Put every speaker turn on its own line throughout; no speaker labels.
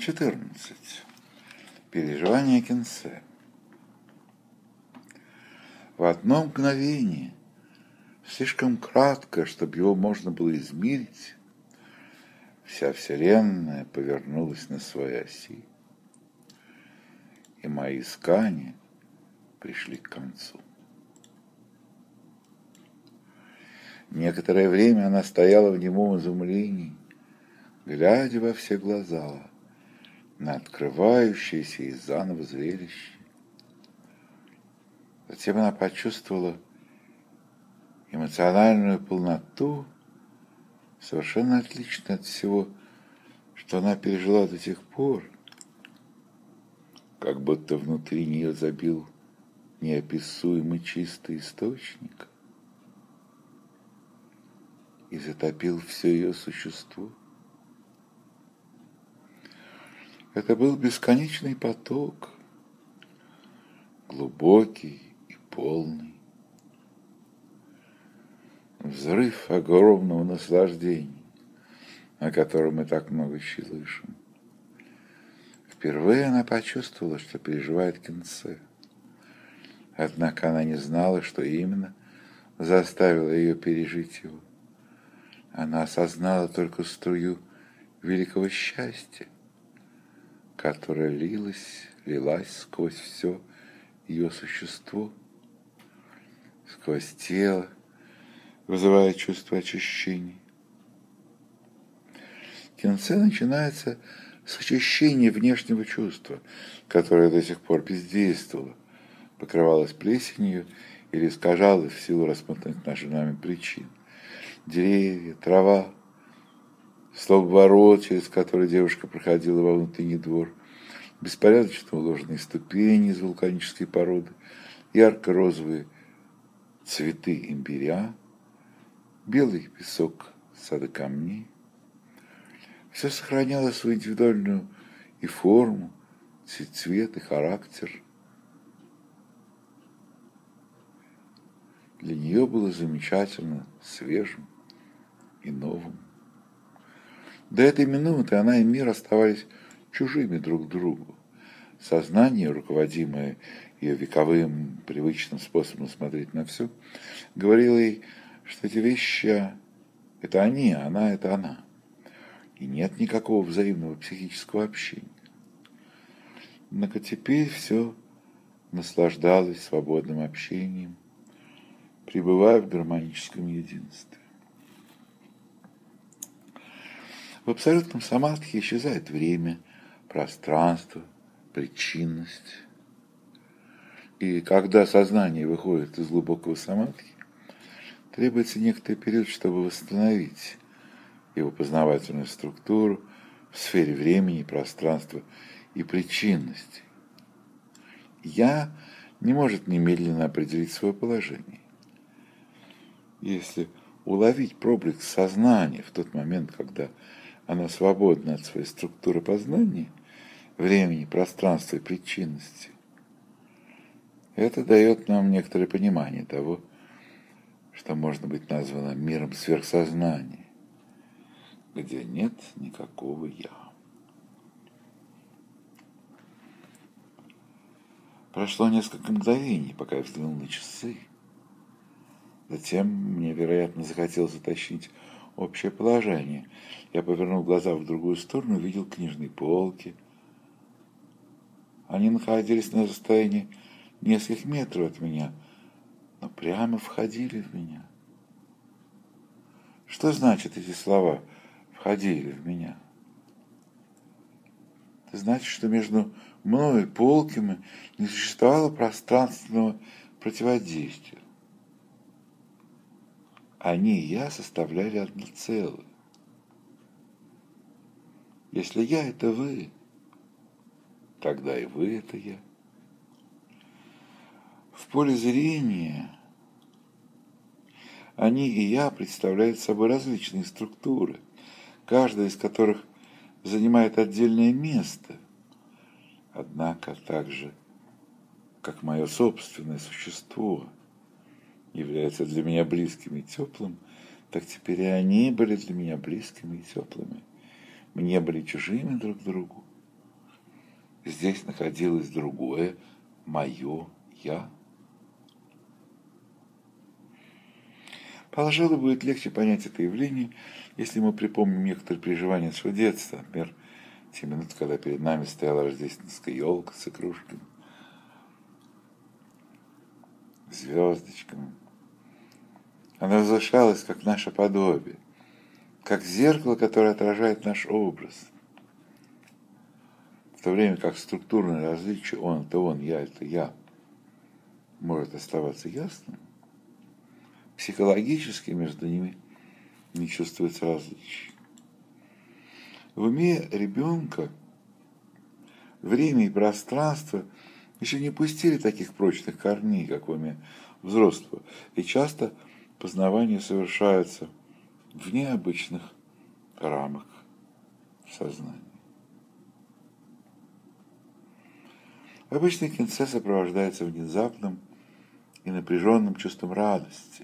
14. Переживание Кинсе. В одно мгновение, слишком краткое, чтобы его можно было измерить, вся Вселенная повернулась на своей оси, и мои искания пришли к концу. Некоторое время она стояла в немом изумлении, глядя во все глаза на открывающееся и заново зрелище. Затем она почувствовала эмоциональную полноту, совершенно отличную от всего, что она пережила до тех пор, как будто внутри нее забил неописуемый чистый источник и затопил все ее существо. Это был бесконечный поток, глубокий и полный, взрыв огромного наслаждения, о котором мы так много слышим. Впервые она почувствовала, что переживает Кинсе, однако она не знала, что именно заставило ее пережить его. Она осознала только струю великого счастья, которая лилась сквозь все ее существо, сквозь тело, вызывая чувство очищения. Кинсе начинается с очищения внешнего чувства, которое до сих пор бездействовало, покрывалось плесенью или искажалось в силу рассмотренных нашими нами причин. Деревья, трава, столб-ворот, через который девушка проходила во внутренний двор, беспорядочно уложенные ступени из вулканической породы, ярко-розовые цветы имбиря, белый песок сада камней. Все сохраняло свою индивидуальную и форму, цвет и характер. Для нее было замечательно, свежим и новым. До этой минуты она и мир оставались чужими друг другу. Сознание, руководимое ее вековым привычным способом смотреть на все, говорило ей, что эти вещи – это они, а она – это она. И нет никакого взаимного психического общения. Однако теперь все наслаждалось свободным общением, пребывая в гармоническом единстве. В абсолютном самадхи исчезает время, пространство, причинность. И когда сознание выходит из глубокого самадхи, требуется некоторый период, чтобы восстановить его познавательную структуру в сфере времени, пространства и причинности. «Я» не может немедленно определить свое положение. Если уловить проблеск сознания в тот момент, когда она свободна от своей структуры познания, времени, пространства и причинности, это дает нам некоторое понимание того, что можно быть названо миром сверхсознания, где нет никакого «я». Прошло несколько мгновений, пока я взглянул на часы. Затем мне, вероятно, захотелось уточнить общее положение. Я повернул глаза в другую сторону и увидел книжные полки. Они находились на расстоянии нескольких метров от меня, но прямо входили в меня. Что значат эти слова «входили в меня»? Это значит, что между мной и полками не существовало пространственного противодействия. Они и я составляли одно целое. Если я – это вы, тогда и вы – это я. В поле зрения они и я представляют собой различные структуры, каждая из которых занимает отдельное место, однако так же, как мое собственное существо является для меня близким и теплым, так теперь и они были для меня близкими и теплыми. Мы не были чужими друг другу, здесь находилось другое, мое «я». Пожалуй, будет легче понять это явление, если мы припомним некоторые переживания своего детства. Например, те минуты, когда перед нами стояла рождественская елка с игрушками, звездочками. Она возвышалась, как наше подобие, как зеркало, которое отражает наш образ. В то время как структурное различие «он» — это «он», «я» — это «я» может оставаться ясным, психологически между ними не чувствуется различия. В уме ребенка время и пространство еще не пустили таких прочных корней, как в уме взрослого, и часто познавание совершается в необычных рамках сознания. Обычно кинце сопровождается внезапным и напряженным чувством радости.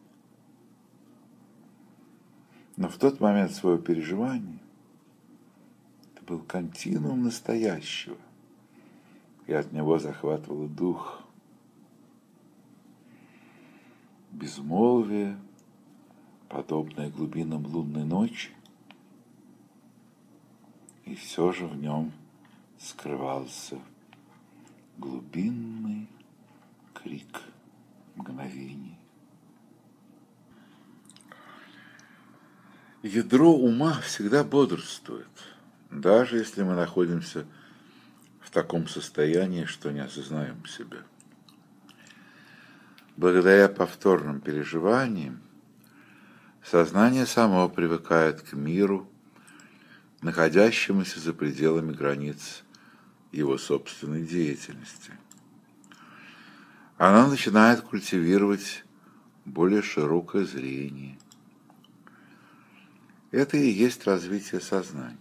Но в тот момент своего переживания это был континуум настоящего, и от него захватывало дух. Безмолвие, подобное глубинам лунной ночи, и все же в нем скрывался глубинный крик мгновений. Ядро ума всегда бодрствует, даже если мы находимся в таком состоянии, что не осознаем себя. Благодаря повторным переживаниям сознание само привыкает к миру, находящемуся за пределами границ его собственной деятельности. Она начинает культивировать более широкое зрение. Это и есть развитие сознания.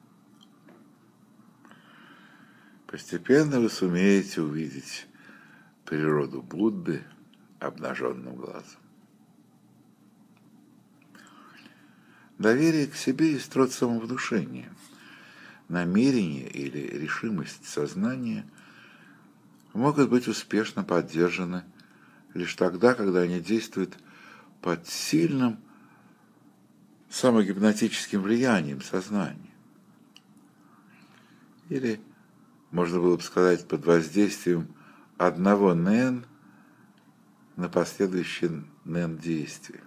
Постепенно вы сумеете увидеть природу Будды обнаженным глазом. Доверие к себе есть род самовнушения. Намерение или решимость сознания могут быть успешно поддержаны лишь тогда, когда они действуют под сильным самогипнотическим влиянием сознания. Или, можно было бы сказать, под воздействием одного нэн на последующие нэн-действия.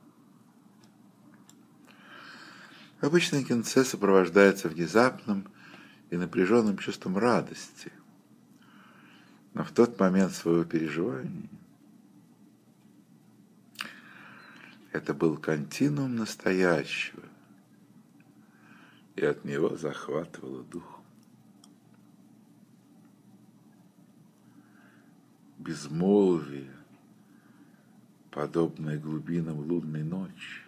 Обычно кинце сопровождается внезапным и напряженным чувством радости, но в тот момент своего переживания это был континуум настоящего, и от него захватывало дух. Безмолвие, подобное глубинам лунной ночи,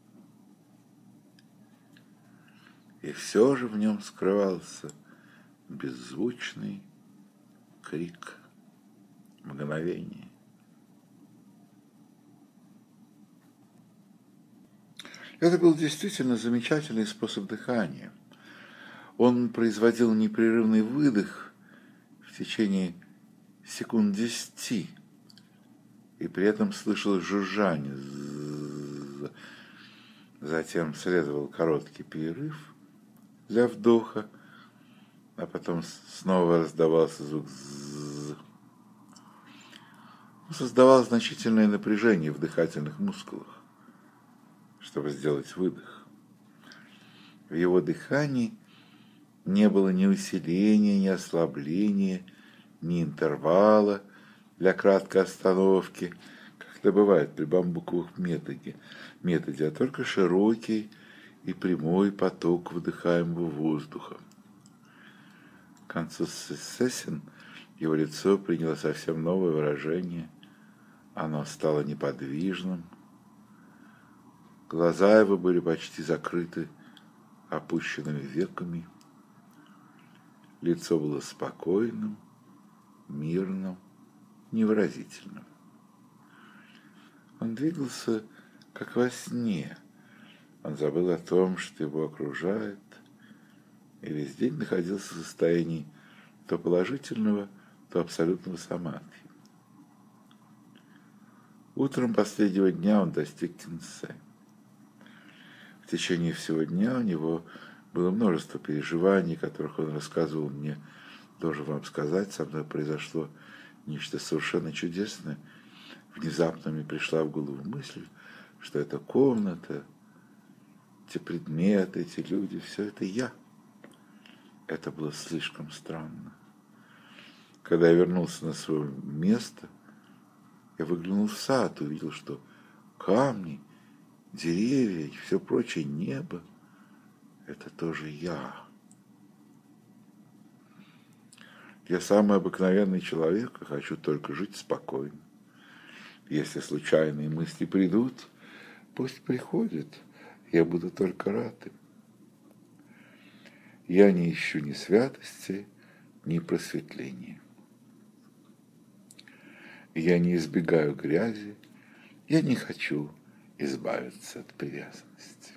и все же в нем скрывался беззвучный крик мгновения. Это был действительно замечательный способ дыхания. Он производил непрерывный выдох в течение секунд 10, и при этом слышал жужжание. Затем следовал короткий перерыв для вдоха, а потом снова раздавался звук «з». Создавал значительное напряжение в дыхательных мускулах, чтобы сделать выдох. В его дыхании не было ни усиления, ни ослабления, ни интервала для краткой остановки, как это бывает при бамбуковых методе, а только широкий и прямой поток вдыхаемого воздуха. К концу сессин его лицо приняло совсем новое выражение. Оно стало неподвижным. Глаза его были почти закрыты опущенными веками. Лицо было спокойным, мирным, невыразительным. Он двигался, как во сне. Он забыл о том, что его окружает, и весь день находился в состоянии то положительного, то абсолютного самадхи. Утром последнего дня он достиг Кинсе. В течение всего дня у него было множество переживаний, которых он рассказывал мне. Должен вам сказать, со мной произошло нечто совершенно чудесное. Внезапно мне пришла в голову мысль, что эта комната, эти предметы, эти люди, все это я. Это было слишком странно. Когда я вернулся на свое место, я выглянул в сад, увидел, что камни, деревья и все прочее, небо – это тоже я. Я самый обыкновенный человек и хочу только жить спокойно. Если случайные мысли придут, пусть приходят, я буду только рад им. Я не ищу ни святости, ни просветления. Я не избегаю грязи, я не хочу избавиться от привязанности.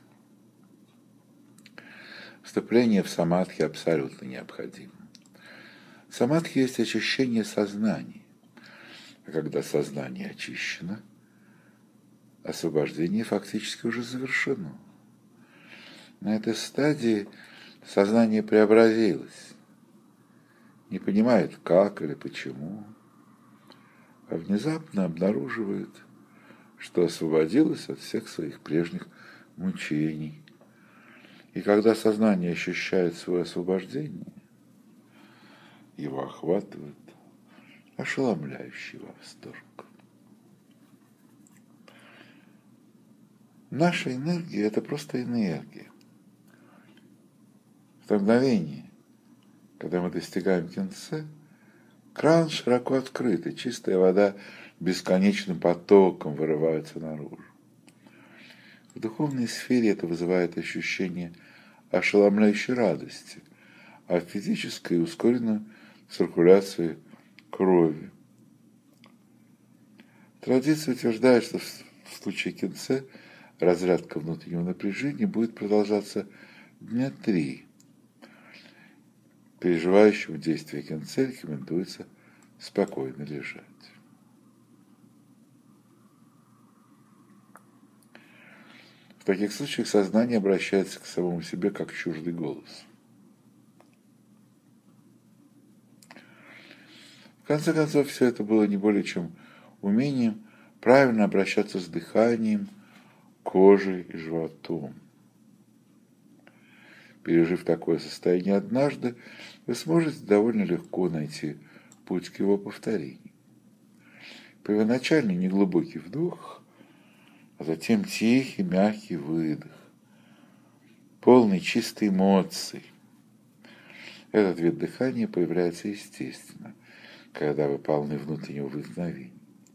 Вступление в самадхи абсолютно необходимо. Самадхи есть очищение сознания. А когда сознание очищено, освобождение фактически уже завершено. На этой стадии сознание преобразилось. Не понимает, как или почему, а внезапно обнаруживает, что освободилось от всех своих прежних мучений. И когда сознание ощущает свое освобождение, его охватывает ошеломляющий восторг. Наша энергия – это просто энергия. В то мгновение, когда мы достигаем Кинсе, кран широко открыт, и чистая вода бесконечным потоком вырывается наружу. В духовной сфере это вызывает ощущение ошеломляющей радости, а в физической – ускоренную циркуляцию крови. Традиция утверждает, что в случае Кинсе разрядка внутреннего напряжения будет продолжаться дня 3. Переживающему действие Кинсе рекомендуется спокойно лежать. В таких случаях сознание обращается к самому себе как чуждый голос. В конце концов, все это было не более чем умением правильно обращаться с дыханием, кожей и животом. Пережив такое состояние однажды, вы сможете довольно легко найти путь к его повторению. Первоначальный неглубокий вдох, а затем тихий, мягкий выдох, полный чистой эмоций. Этот вид дыхания появляется естественно, когда вы полны внутреннего вдохновения.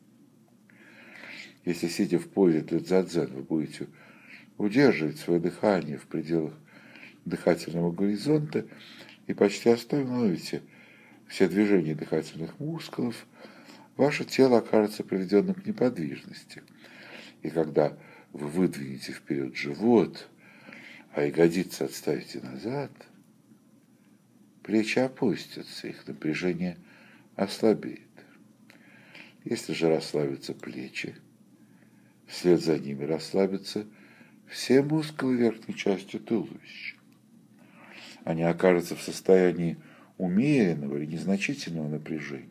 Если, сидя в позе для дзадзен, вы будете удерживать свое дыхание в пределах дыхательного горизонта и почти остановите все движения дыхательных мускулов, ваше тело окажется приведенным к неподвижности. И когда вы выдвинете вперед живот, а ягодицы отставите назад, плечи опустятся, их напряжение ослабеет. Если же расслабятся плечи, вслед за ними расслабятся все мускулы верхней части туловища. Они окажутся в состоянии умеренного или незначительного напряжения.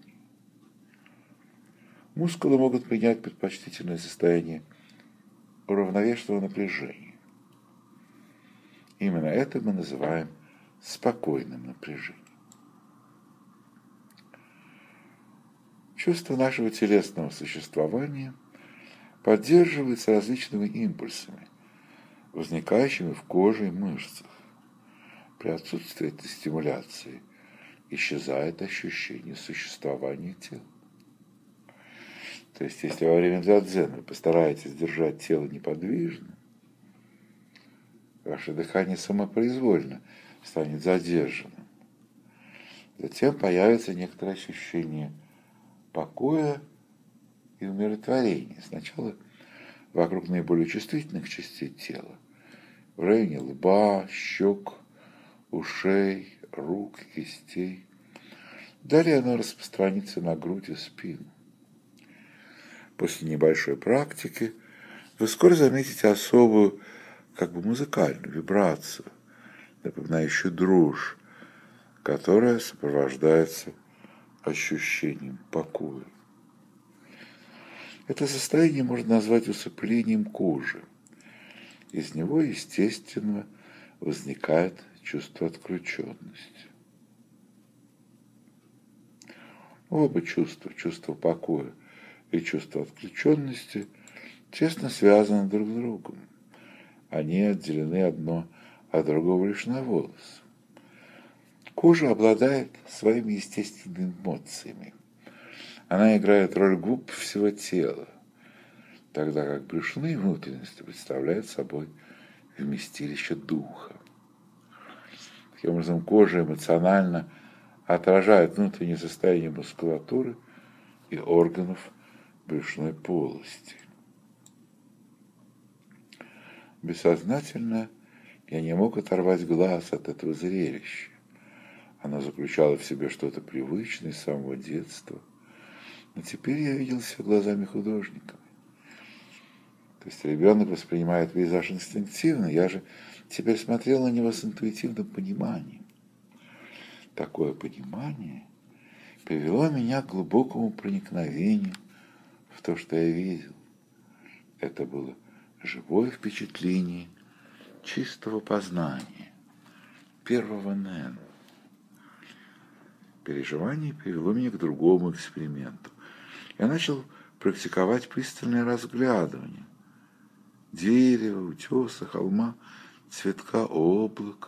Мускулы могут принять предпочтительное состояние уравновешенного напряжения. Именно это мы называем спокойным напряжением. Чувство нашего телесного существования поддерживается различными импульсами, возникающими в коже и мышцах. При отсутствии этой стимуляции исчезает ощущение существования тела. То есть, если во время дзадзена вы постараетесь держать тело неподвижным, ваше дыхание самопроизвольно станет задержанным. Затем появится некоторое ощущение покоя и умиротворения. Сначала вокруг наиболее чувствительных частей тела, в районе лба, щек, ушей, рук, кистей. Далее оно распространится на грудь и спину. После небольшой практики вы скоро заметите особую, как бы музыкальную вибрацию, напоминающую дрожь, которая сопровождается ощущением покоя. Это состояние можно назвать усыплением кожи. Из него, естественно, возникает чувство отключенности. Оба чувства, чувство покоя и чувство отключенности, тесно связаны друг с другом. Они отделены одно от другого лишь на волос. Кожа обладает своими естественными эмоциями. Она играет роль губ всего тела, тогда как брюшные внутренности представляют собой вместилище духа. Таким образом, кожа эмоционально отражает внутреннее состояние мускулатуры и органов брюшной полости. Бессознательно я не мог оторвать глаз от этого зрелища. Оно заключало в себе что-то привычное с самого детства, но теперь я видел все глазами художника. То есть ребенок воспринимает пейзаж инстинктивно, я же теперь смотрел на него с интуитивным пониманием. Такое понимание привело меня к глубокому проникновению в то, что я видел. Это было живое впечатление чистого познания, первого нэн. Переживание привело меня к другому эксперименту. Я начал практиковать пристальное разглядывание дерева, утеса, холма, цветка, облака.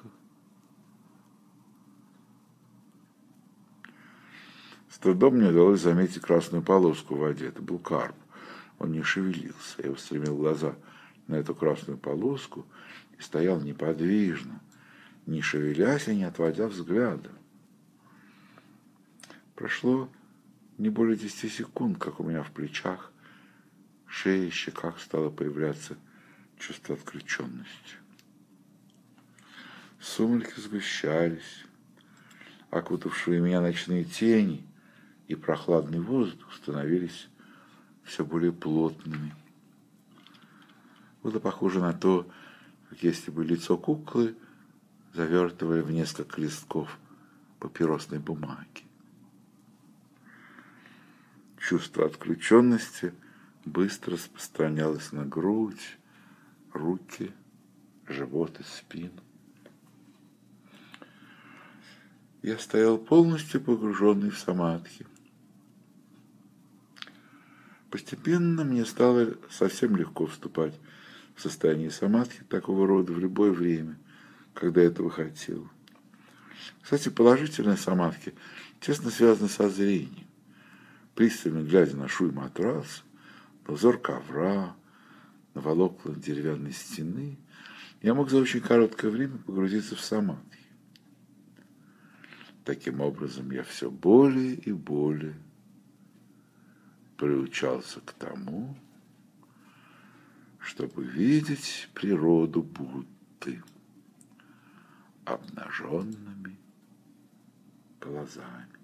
С трудом мне удалось заметить красную полоску в воде. Это был карп. Он не шевелился. Я устремил глаза на эту красную полоску и стоял неподвижно, не шевелясь и не отводя взгляда. Прошло не более 10 секунд, как у меня в плечах, шее и щеках стало появляться чувство отключенности. Сумерки сгущались, окутавшие меня ночные тени и прохладный воздух становились все более плотными. Было похоже на то, как если бы лицо куклы завертывали в несколько листков папиросной бумаги. Чувство отключенности быстро распространялось на грудь, руки, живот и спину. Я стоял полностью погруженный в самадхи. Постепенно мне стало совсем легко вступать в состояние самадхи такого рода в любое время, когда этого хотел. Кстати, положительная самадхи тесно связана со зрением. Пристально глядя на шуй матраса, на узор ковра, на волокна деревянной стены, я мог за очень короткое время погрузиться в самадхи. Таким образом, я все более и более приучался к тому, чтобы видеть природу Будды обнаженными глазами.